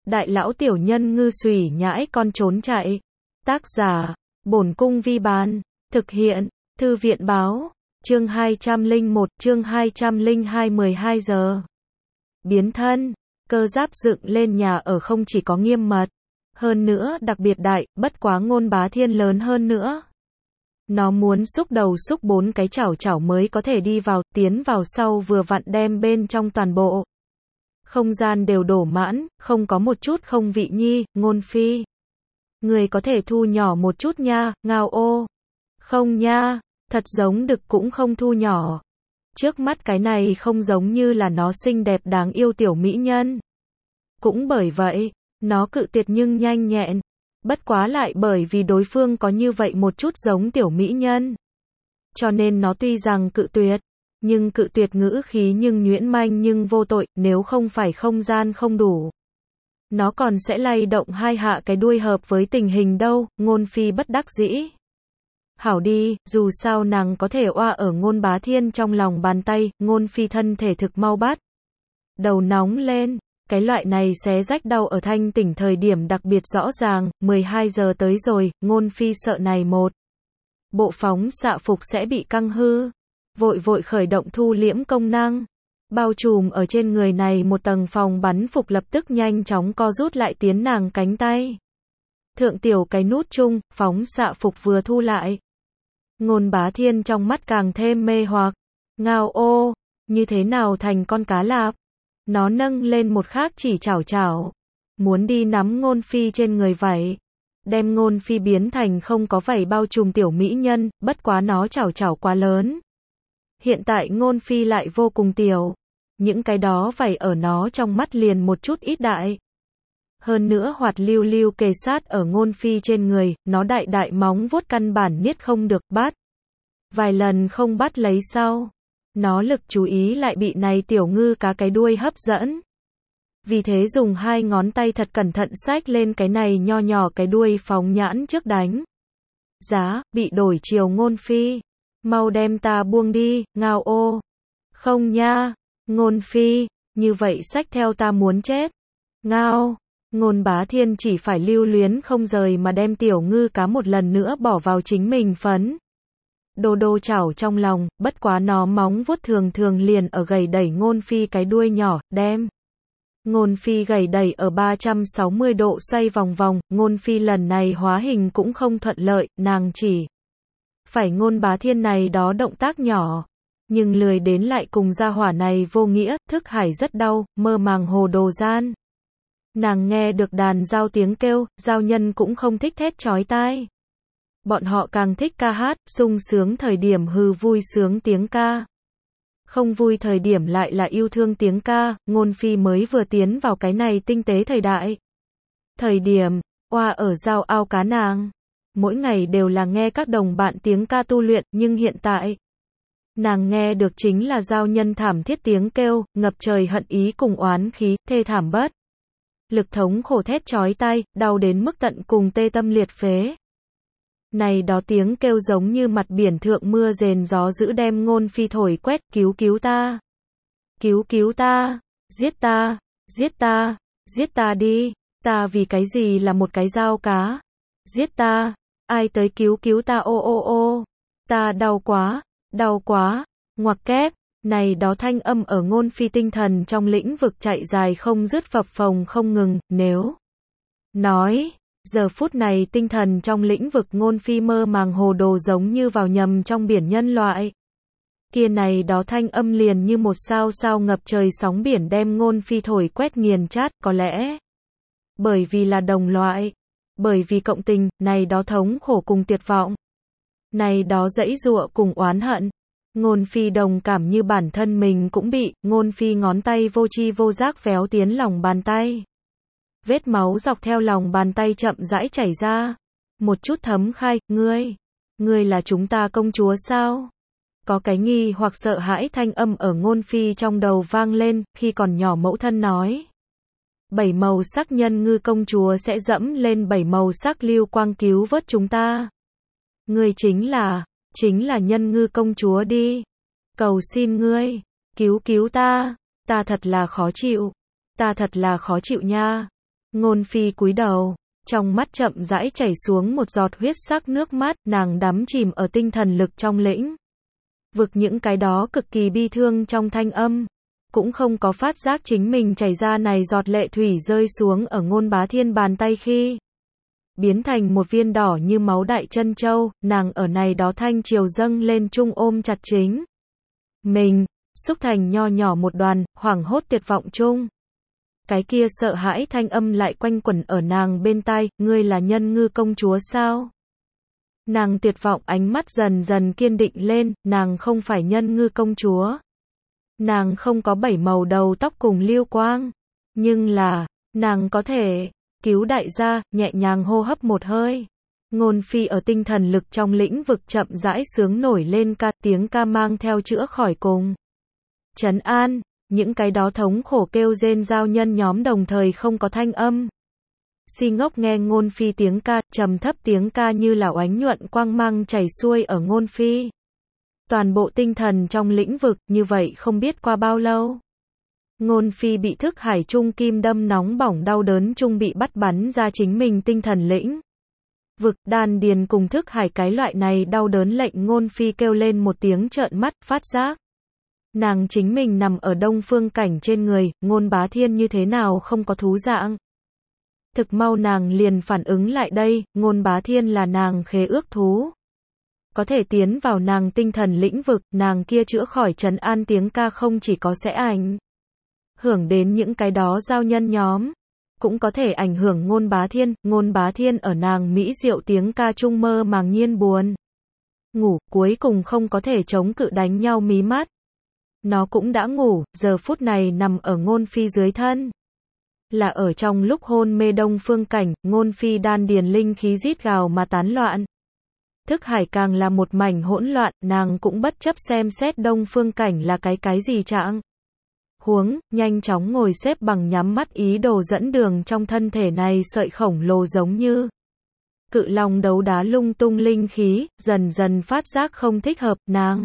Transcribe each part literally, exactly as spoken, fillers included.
Đại lão tiểu nhân ngư xùy nhãi con trốn chạy. Tác giả, Bổn Cung Vi Bán. Thực hiện, Thư viện Báo. Chương hai trăm lẻ một, chương hai trăm lẻ hai mười hai giờ. Biến thân, cơ giáp dựng lên nhà ở không chỉ có nghiêm mật, hơn nữa đặc biệt đại, bất quá Ngôn Bá Thiên lớn hơn nữa. Nó muốn xúc đầu xúc bốn cái chảo chảo mới có thể đi vào, tiến vào sau vừa vặn đem bên trong toàn bộ không gian đều đổ mãn, không có một chút không vị nhi. Ngôn Phi, người có thể thu nhỏ một chút nha. Ngao ô. Không nha, thật giống đực cũng không thu nhỏ. Trước mắt cái này không giống như là nó xinh đẹp đáng yêu tiểu mỹ nhân. Cũng bởi vậy, nó cự tuyệt nhưng nhanh nhẹn. Bất quá lại bởi vì đối phương có như vậy một chút giống tiểu mỹ nhân. Cho nên nó tuy rằng cự tuyệt, nhưng cự tuyệt ngữ khí nhưng nhuyễn manh nhưng vô tội, nếu không phải không gian không đủ. Nó còn sẽ lay động hai hạ cái đuôi hợp với tình hình đâu. Ngôn Phi bất đắc dĩ. Hảo đi, dù sao nàng có thể oa ở Ngôn Bá Thiên trong lòng bàn tay. Ngôn Phi thân thể thực mau bắt đầu nóng lên. Cái loại này xé rách đau ở thanh tỉnh thời điểm đặc biệt rõ ràng. Mười hai giờ tới rồi, Ngôn Phi sợ này một bộ phóng xạ phục sẽ bị căng hư. Vội vội khởi động thu liễm công năng. Bao trùm ở trên người này một tầng phòng bắn phục lập tức nhanh chóng co rút lại tiến nàng cánh tay. Thượng tiểu cái nút chung, phóng xạ phục vừa thu lại. Ngôn Bá Thiên trong mắt càng thêm mê hoặc. Ngao ô, như thế nào thành con cá lạp? Nó nâng lên một khác chỉ chảo chảo. Muốn đi nắm Ngôn Phi trên người vảy. Đem Ngôn Phi biến thành không có vảy bao trùm tiểu mỹ nhân, bất quá nó chảo chảo quá lớn. Hiện tại Ngôn Phi lại vô cùng tiểu. Những cái đó vảy ở nó trong mắt liền một chút ít đại. Hơn nữa hoạt lưu lưu kề sát ở Ngôn Phi trên người, nó đại đại móng vuốt căn bản niết không được bắt. Vài lần không bắt lấy sau. Nó lực chú ý lại bị này tiểu ngư cá cái đuôi hấp dẫn. Vì thế dùng hai ngón tay thật cẩn thận xách lên cái này nho nhỏ cái đuôi phóng nhãn trước đánh. Giá, bị đổi chiều Ngôn Phi. Mau đem ta buông đi. Ngao ô. Không nha. Ngôn Phi, như vậy xách theo ta muốn chết. Ngao. Ngôn Bá Thiên chỉ phải lưu luyến không rời mà đem tiểu ngư cá một lần nữa bỏ vào chính mình phấn. Đô đô chảo trong lòng, bất quá nó móng vuốt thường thường liền ở gầy đẩy Ngôn Phi cái đuôi nhỏ, đem. Ngôn Phi gầy đẩy ở ba trăm sáu mươi độ xoay vòng vòng. Ngôn Phi lần này hóa hình cũng không thuận lợi, nàng chỉ phải Ngôn Bá Thiên này đó động tác nhỏ. Nhưng lười đến lại cùng gia hỏa này vô nghĩa, thức hải rất đau, mơ màng hồ đồ gian. Nàng nghe được đàn dao tiếng kêu, dao nhân cũng không thích thét chói tai. Bọn họ càng thích ca hát, sung sướng thời điểm hừ vui sướng tiếng ca. Không vui thời điểm lại là yêu thương tiếng ca. Ngôn Phi mới vừa tiến vào cái này tinh tế thời đại. Thời điểm, oa ở dao ao cá nàng. Mỗi ngày đều là nghe các đồng bạn tiếng ca tu luyện, nhưng hiện tại, nàng nghe được chính là dao nhân thảm thiết tiếng kêu, ngập trời hận ý cùng oán khí, thê thảm bất lực thống khổ thét chói tai, đau đến mức tận cùng tê tâm liệt phế. Này đó tiếng kêu giống như mặt biển thượng mưa rền gió dữ đem Ngôn Phi thổi quét. Cứu cứu ta. Cứu cứu ta. Giết ta. Giết ta. Giết ta đi. Ta vì cái gì là một cái dao cá. Giết ta. Ai tới cứu cứu ta ô ô ô. Ta đau quá. Đau quá. Ngoặc kép. Này đó thanh âm ở Ngôn Phi tinh thần trong lĩnh vực chạy dài không dứt phập phồng không ngừng. Nếu nói, giờ phút này tinh thần trong lĩnh vực Ngôn Phi mơ màng hồ đồ giống như vào nhầm trong biển nhân loại. Kia này đó thanh âm liền như một sao sao ngập trời sóng biển đem Ngôn Phi thổi quét nghiền chát. Có lẽ bởi vì là đồng loại, bởi vì cộng tình, này đó thống khổ cùng tuyệt vọng, này đó dãy dụa cùng oán hận. Ngôn Phi đồng cảm như bản thân mình cũng bị. Ngôn Phi ngón tay vô tri vô giác véo tiến lòng bàn tay. Vết máu dọc theo lòng bàn tay chậm rãi chảy ra. Một chút thấm khai. Ngươi, ngươi là chúng ta công chúa sao? Có cái nghi hoặc sợ hãi thanh âm ở Ngôn Phi trong đầu vang lên, khi còn nhỏ mẫu thân nói. Bảy màu sắc nhân ngư công chúa sẽ dẫm lên bảy màu sắc lưu quang cứu vớt chúng ta. Ngươi chính là, chính là nhân ngư công chúa đi. Cầu xin ngươi, cứu cứu ta. Ta thật là khó chịu. Ta thật là khó chịu nha. Ngôn Phi cúi đầu, trong mắt chậm rãi chảy xuống một giọt huyết sắc nước mắt, nàng đắm chìm ở tinh thần lực trong lĩnh vực, những cái đó cực kỳ bi thương trong thanh âm, cũng không có phát giác chính mình chảy ra này giọt lệ thủy rơi xuống ở Ngôn Bá Thiên bàn tay khi biến thành một viên đỏ như máu đại chân châu, nàng ở này đó thanh triều dâng lên chung ôm chặt chính mình, xúc thành nho nhỏ một đoàn, hoảng hốt tuyệt vọng chung. Cái kia sợ hãi thanh âm lại quanh quẩn ở nàng bên tai, ngươi là Nhân Ngư công chúa sao? Nàng tuyệt vọng ánh mắt dần dần kiên định lên, nàng không phải Nhân Ngư công chúa. Nàng không có bảy màu đầu tóc cùng lưu quang, nhưng là, nàng có thể cứu đại gia, nhẹ nhàng hô hấp một hơi. Ngôn Phi ở tinh thần lực trong lĩnh vực chậm rãi sướng nổi lên ca, tiếng ca mang theo chữa khỏi cùng trấn an, những cái đó thống khổ kêu rên giao nhân nhóm đồng thời không có thanh âm. Si ngốc nghe Ngôn Phi tiếng ca, trầm thấp tiếng ca như là oánh nhuận quang mang chảy xuôi ở Ngôn Phi toàn bộ tinh thần trong lĩnh vực, như vậy không biết qua bao lâu. Ngôn Phi bị thức hải trung kim đâm nóng bỏng đau đớn trung bị bắt bắn ra chính mình tinh thần lĩnh vực, đan điền cùng thức hải cái loại này đau đớn lệnh Ngôn Phi kêu lên một tiếng trợn mắt, phát giác nàng chính mình nằm ở Đông Phương Cảnh trên người, Ngôn Bá Thiên như thế nào không có thú dạng. Thực mau nàng liền phản ứng lại đây, Ngôn Bá Thiên là nàng khế ước thú. Có thể tiến vào nàng tinh thần lĩnh vực, nàng kia chữa khỏi trấn an tiếng ca không chỉ có sẽ ảnh hưởng đến những cái đó giao nhân nhóm, cũng có thể ảnh hưởng Ngôn Bá Thiên. Ngôn Bá Thiên ở nàng mỹ diệu tiếng ca trung mơ màng nhiên buồn ngủ, cuối cùng không có thể chống cự đánh nhau mí mắt. Nó cũng đã ngủ, giờ phút này nằm ở Ngôn Phi dưới thân. Là ở trong lúc hôn mê Đông Phương Cảnh, Ngôn Phi đan điền linh khí rít gào mà tán loạn. Thức hải càng là một mảnh hỗn loạn, nàng cũng bất chấp xem xét Đông Phương Cảnh là cái cái gì trạng huống, nhanh chóng ngồi xếp bằng nhắm mắt ý đồ dẫn đường trong thân thể này sợi khổng lồ giống như cự long đấu đá lung tung linh khí, dần dần phát giác không thích hợp, nàng.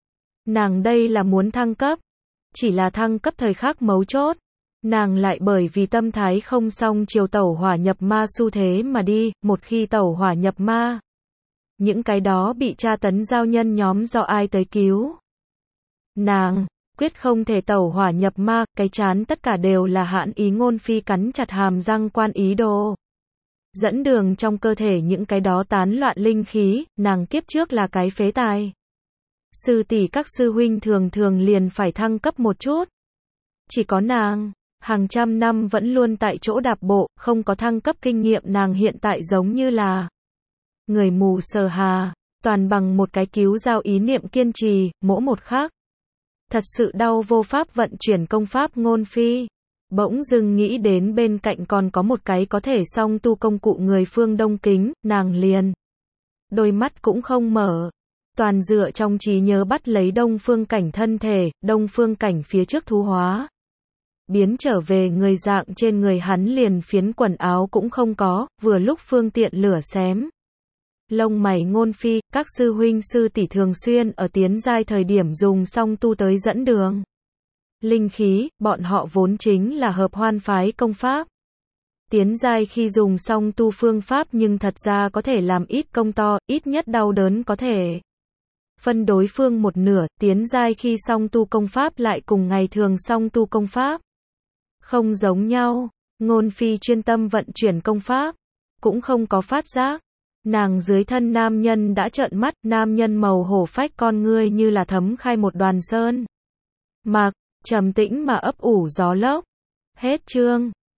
Nàng đây là muốn thăng cấp, chỉ là thăng cấp thời khắc mấu chốt. Nàng lại bởi vì tâm thái không xong chiều tẩu hỏa nhập ma xu thế mà đi, một khi tẩu hỏa nhập ma. Những cái đó bị tra tấn giao nhân nhóm do ai tới cứu. Nàng, quyết không thể tẩu hỏa nhập ma, cái chán tất cả đều là hãn ý. Ngôn Phi cắn chặt hàm răng quan ý đồ. Dẫn đường trong cơ thể những cái đó tán loạn linh khí, nàng kiếp trước là cái phế tài. Sư tỷ các sư huynh thường thường liền phải thăng cấp một chút. Chỉ có nàng, hàng trăm năm vẫn luôn tại chỗ đạp bộ, không có thăng cấp kinh nghiệm, nàng hiện tại giống như là người mù sờ hà, toàn bằng một cái cứu giao ý niệm kiên trì, mỗi một khắc. Thật sự đau vô pháp vận chuyển công pháp. Ngôn Phi bỗng dưng nghĩ đến bên cạnh còn có một cái có thể song tu công cụ người phương Đông Kính, nàng liền đôi mắt cũng không mở, toàn dựa trong trí nhớ bắt lấy Đông Phương Cảnh thân thể. Đông Phương Cảnh phía trước thú hóa biến trở về người dạng, trên người hắn liền phiến quần áo cũng không có, vừa lúc phương tiện lửa xém lông mày. Ngôn Phi, các sư huynh sư tỷ thường xuyên ở tiến giai thời điểm dùng song tu tới dẫn đường linh khí, bọn họ vốn chính là hợp hoan phái công pháp. Tiến giai khi dùng song tu phương pháp nhưng thật ra có thể làm ít công to, ít nhất đau đớn có thể phân đối phương một nửa. Tiến giai khi song tu công pháp lại cùng ngày thường song tu công pháp không giống nhau. Ngôn Phi chuyên tâm vận chuyển công pháp, cũng không có phát giác. Nàng dưới thân nam nhân đã trợn mắt, nam nhân màu hổ phách con ngươi như là thấm khai một đoàn sơn mạc, trầm tĩnh mà ấp ủ gió lốc. Hết chương.